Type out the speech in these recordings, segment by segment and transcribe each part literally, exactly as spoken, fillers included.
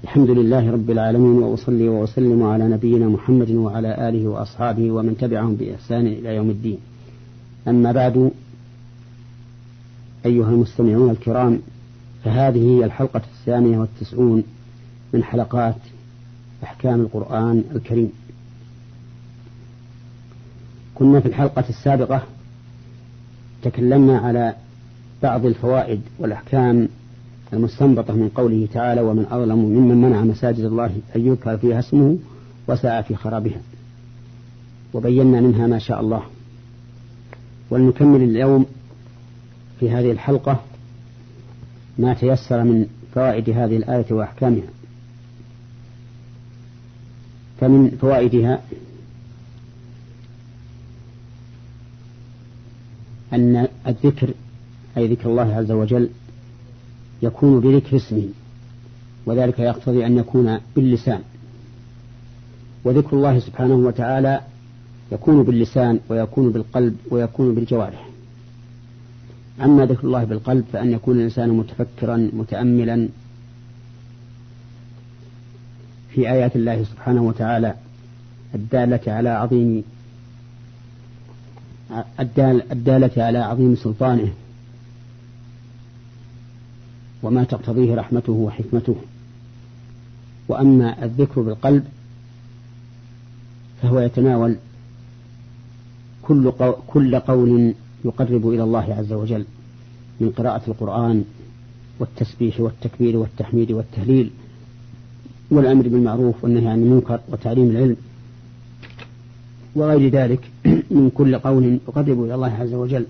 الحمد لله رب العالمين، وأصلي وأسلم على نبينا محمد وعلى آله وأصحابه ومن تبعهم بإحسان إلى يوم الدين. أما بعد، أيها المستمعون الكرام، فهذه هي الحلقة الثانية والتسعون من حلقات أحكام القرآن الكريم. كنا في الحلقة السابقة تكلمنا على بعض الفوائد والأحكام المستنبطة من قوله تعالى: ومن أظلم ممن منع مساجد الله أن يذكر فيها اسمه وسعى في خرابها، وبينا منها ما شاء الله. ولنكمل اليوم في هذه الحلقة ما تيسر من فوائد هذه الآية وأحكامها. فمن فوائدها أن الذكر، أي ذكر الله عز وجل، يكون بذكر اسمه، وذلك يقتضي أن يكون باللسان. وذكر الله سبحانه وتعالى يكون باللسان ويكون بالقلب ويكون بالجوارح. أما ذكر الله بالقلب فأن يكون الإنسان متفكرا متأملا في آيات الله سبحانه وتعالى الدالة على عظيم الدالة على عظيم سلطانه وما تقتضيه رحمته وحكمته. وأما الذكر بالقلب فهو يتناول كل كل قول يقرب إلى الله عز وجل من قراءة القرآن والتسبيح والتكبير والتحميد والتهليل والأمر بالمعروف والنهي عن المنكر وتعليم العلم وغير ذلك من كل قول يقرب إلى الله عز وجل.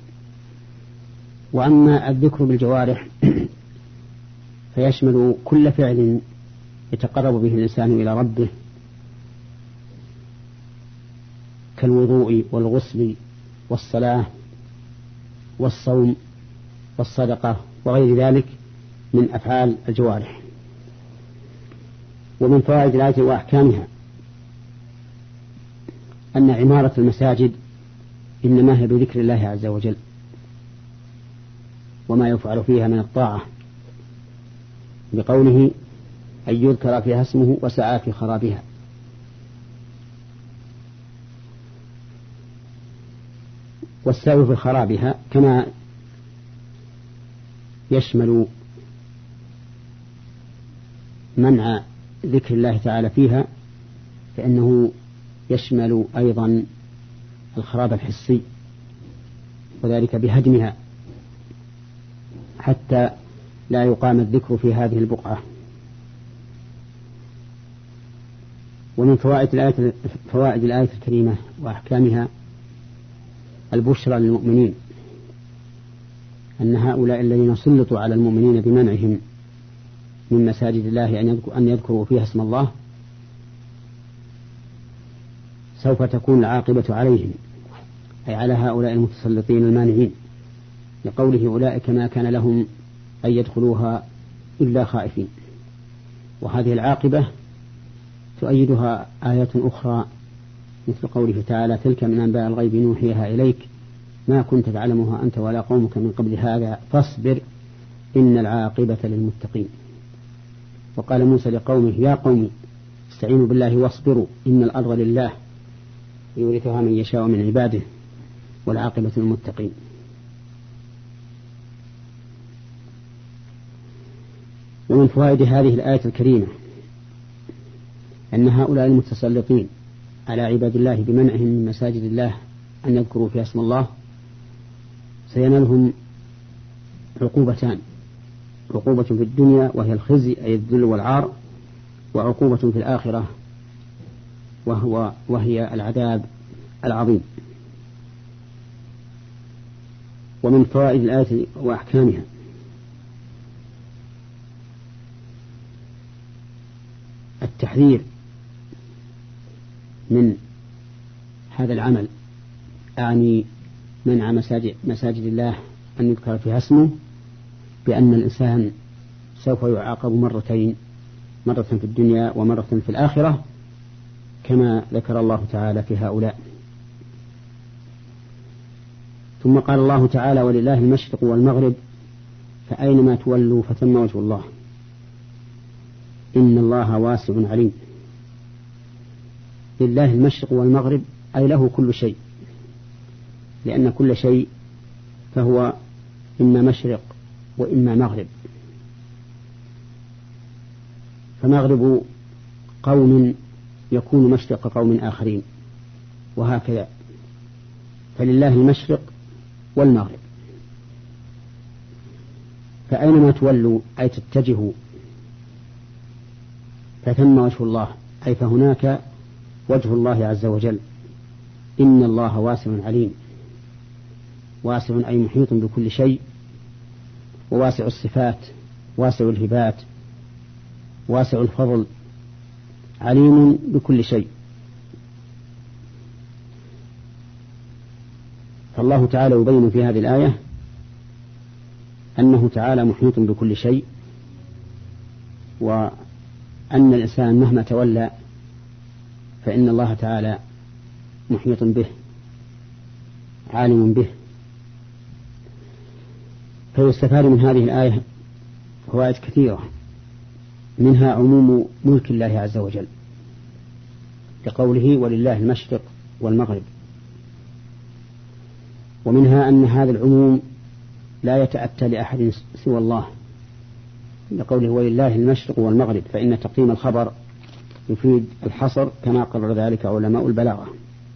وأما الذكر بالجوارح فيشمل كل فعل يتقرب به الإنسان إلى ربه كالوضوء والغسل والصلاة والصوم والصدقة وغير ذلك من أفعال الجوارح. ومن فوائد الآية وأحكامها أن عمارة المساجد إنما هي بذكر الله عز وجل وما يفعل فيها من الطاعة، بقوله أن يذكر فيها اسمه وسعى في خرابها. والسعي في خرابها كما يشمل منع ذكر الله تعالى فيها، فإنه يشمل أيضا الخراب الحسي، وذلك بهدمها حتى لا يقام الذكر في هذه البقعة. ومن فوائد الآية فوائد الآية الكريمة وأحكامها البشرى للمؤمنين أن هؤلاء الذين سلطوا على المؤمنين بمنعهم من مساجد الله أن يذكروا فيها اسم الله سوف تكون العاقبة عليهم، أي على هؤلاء المتسلطين المانعين، لقوله أولئك ما كان لهم أن يدخلوها إلا خائفين. وهذه العاقبة تؤيدها آيات أخرى مثل قوله تعالى: تلك من أنباء الغيب نوحيها إليك ما كنت تعلمها أنت ولا قومك من قبل هذا فاصبر إن العاقبة للمتقين. وقال موسى لقومه: يا قوم استعينوا بالله واصبروا إن الأرض لله يورثها من يشاء من عباده والعاقبة للمتقين. ومن فوائد هذه الآية الكريمة أن هؤلاء المتسلطين على عباد الله بمنعهم من مساجد الله أن يذكروا فيها اسم الله سينالهم عقوبتان: عقوبة في الدنيا وهي الخزي أي الذل والعار، وعقوبة في الآخرة وهو وهي العذاب العظيم. ومن فوائد الآية وأحكامها التحذير من هذا العمل، أعني منع مساجد, مساجد الله أن يذكر فيها اسمه، بأن الإنسان سوف يعاقب مرتين، مرة في الدنيا ومرة في الآخرة، كما ذكر الله تعالى في هؤلاء. ثم قال الله تعالى: ولله المشرق والمغرب فأينما تولوا فثم وجه الله. إن الله واسع عليم. لله المشرق والمغرب أي له كل شيء، لأن كل شيء فهو إما مشرق وإما مغرب. فمغرب قوم يكون مشرق قوم آخرين، وهكذا. فلله المشرق والمغرب، فأينما تولوا أي تتجهوا فثم وجه الله، أي فهناك وجه الله عز وجل. إن الله واسع عليم، واسع أي محيط بكل شيء، وواسع الصفات، واسع الهبات، واسع الفضل، عليم بكل شيء. فالله تعالى يبين في هذه الآية أنه تعالى محيط بكل شيء، وأن الإنسان مهما تولى فإن الله تعالى محيط به عالم به. فيستفاد من هذه الآية فوائد كثيرة، منها عموم ملك الله عز وجل لقوله ولله المشرق والمغرب، ومنها أن هذا العموم لا يتأتى لأحد سوى الله لقوله ولله المشرق والمغرب، فإن تقديم الخبر يفيد الحصر كما قرر ذلك علماء البلاغة.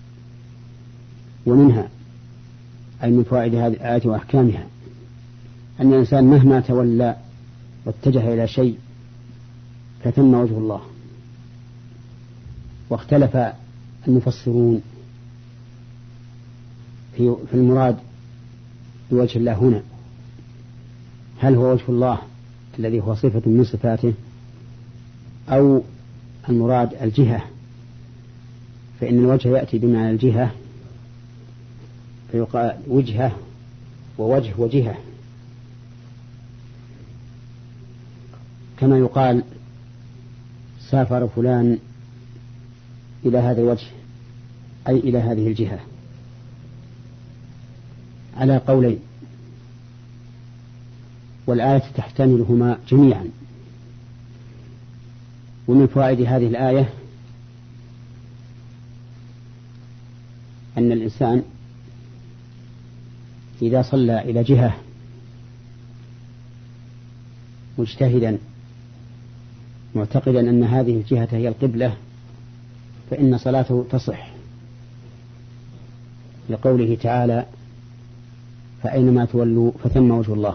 ومنها أي من فوائد هذه الآية وأحكامها أن الإنسان مهما تولى واتجه إلى شيء فثم وجه الله. واختلف المفسرون في المراد بوجه الله هنا، هل هو وجه الله الذي هو صفة من صفاته، أو المراد الجهة، فإن الوجه يأتي بمعنى الجهة فيقال وجهة ووجه وجهة، كما يقال سافر فلان إلى هذا الوجه أي إلى هذه الجهة، على قولين، والآية تحتملهما جميعا. ومن فوائد هذه الآية أن الإنسان إذا صلى إلى جهة مجتهدا معتقدا أن هذه الجهة هي القبلة فإن صلاته تصح، لقوله تعالى فأينما تولوا فثم وجه الله.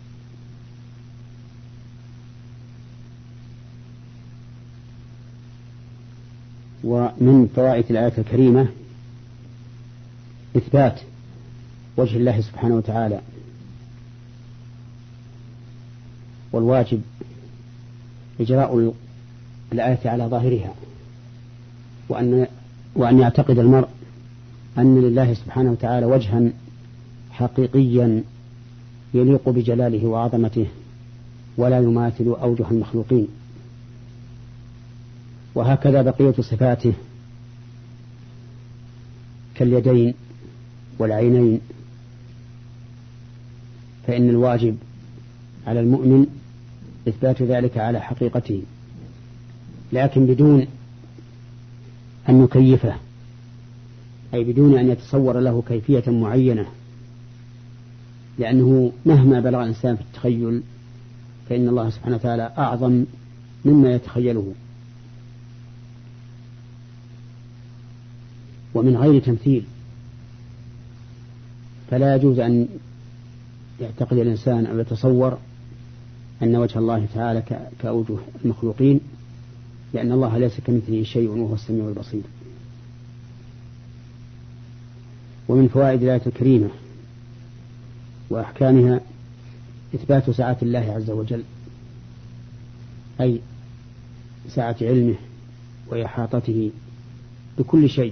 ومن فوائد الآية الكريمة إثبات وجه الله سبحانه وتعالى، والواجب إجراء الآية على ظاهرها، وأن وأن يعتقد المرء أن لله سبحانه وتعالى وجها حقيقيا يليق بجلاله وعظمته ولا يماثل أوجه المخلوقين. وهكذا بقية صفاته كاليدين والعينين، فإن الواجب على المؤمن إثبات ذلك على حقيقته، لكن بدون أن نكيفه، أي بدون أن يتصور له كيفية معينة، لأنه مهما بلغ الإنسان في التخيل فإن الله سبحانه وتعالى أعظم مما يتخيله. ومن غير تمثيل، فلا يجوز أن يعتقد الإنسان أو يتصور أن وجه الله تعالى كأوجه المخلوقين، لأن الله ليس كمثله شيء وهو السميع البصير. ومن فوائد الآية الكريمة وأحكامها إثبات سعة الله عز وجل، أي سعة علمه وإحاطته بكل شيء،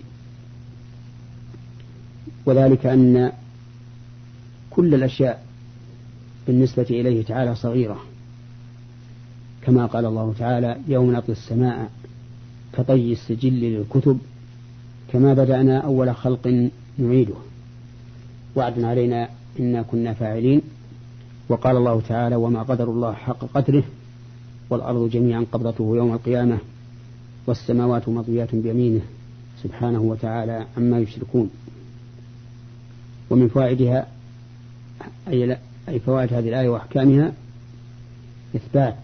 وذلك أن كل الأشياء بالنسبة إليه تعالى صغيرة، كما قال الله تعالى يوم نطوي السماء كطي السجل للكتب كما بدأنا أول خلق نعيده وعد علينا إنا كنا فاعلين. وقال الله تعالى وما قدر الله حق قدره والأرض جميعا قبضته يوم القيامة والسماوات مطويات بيمينه سبحانه وتعالى عما يشركون. ومن فوائدها أي, أي فوائد هذه الآية وأحكامها إثبات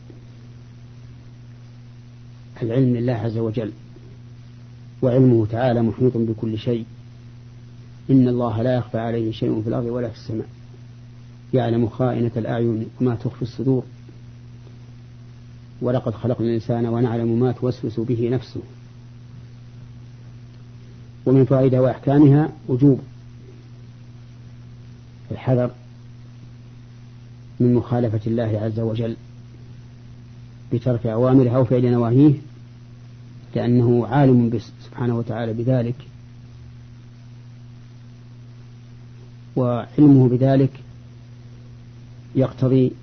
العلم لله عز وجل، وعلمه تعالى محيط بكل شيء. إن الله لا يخفى عليه شيء في الأرض ولا في السماء، يعلم خائنة الأعين وما تخفي الصدور، ولقد خلقنا الإنسان ونعلم ما توسوس به نفسه. ومن فوائدها وأحكامها وجوب الحذر من مخالفة الله عز وجل بترك أوامره أو فعل نواهيه، لأنه عالم سبحانه وتعالى بذلك، وعلمه بذلك يقتضي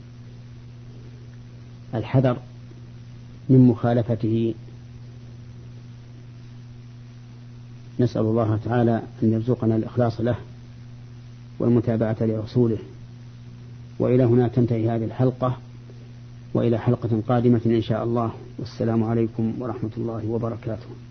الحذر من مخالفته. نسأل الله تعالى أن يرزقنا الإخلاص له والمتابعة لرسوله. وإلى هنا تنتهي هذه الحلقة، وإلى حلقة قادمة إن شاء الله، والسلام عليكم ورحمة الله وبركاته.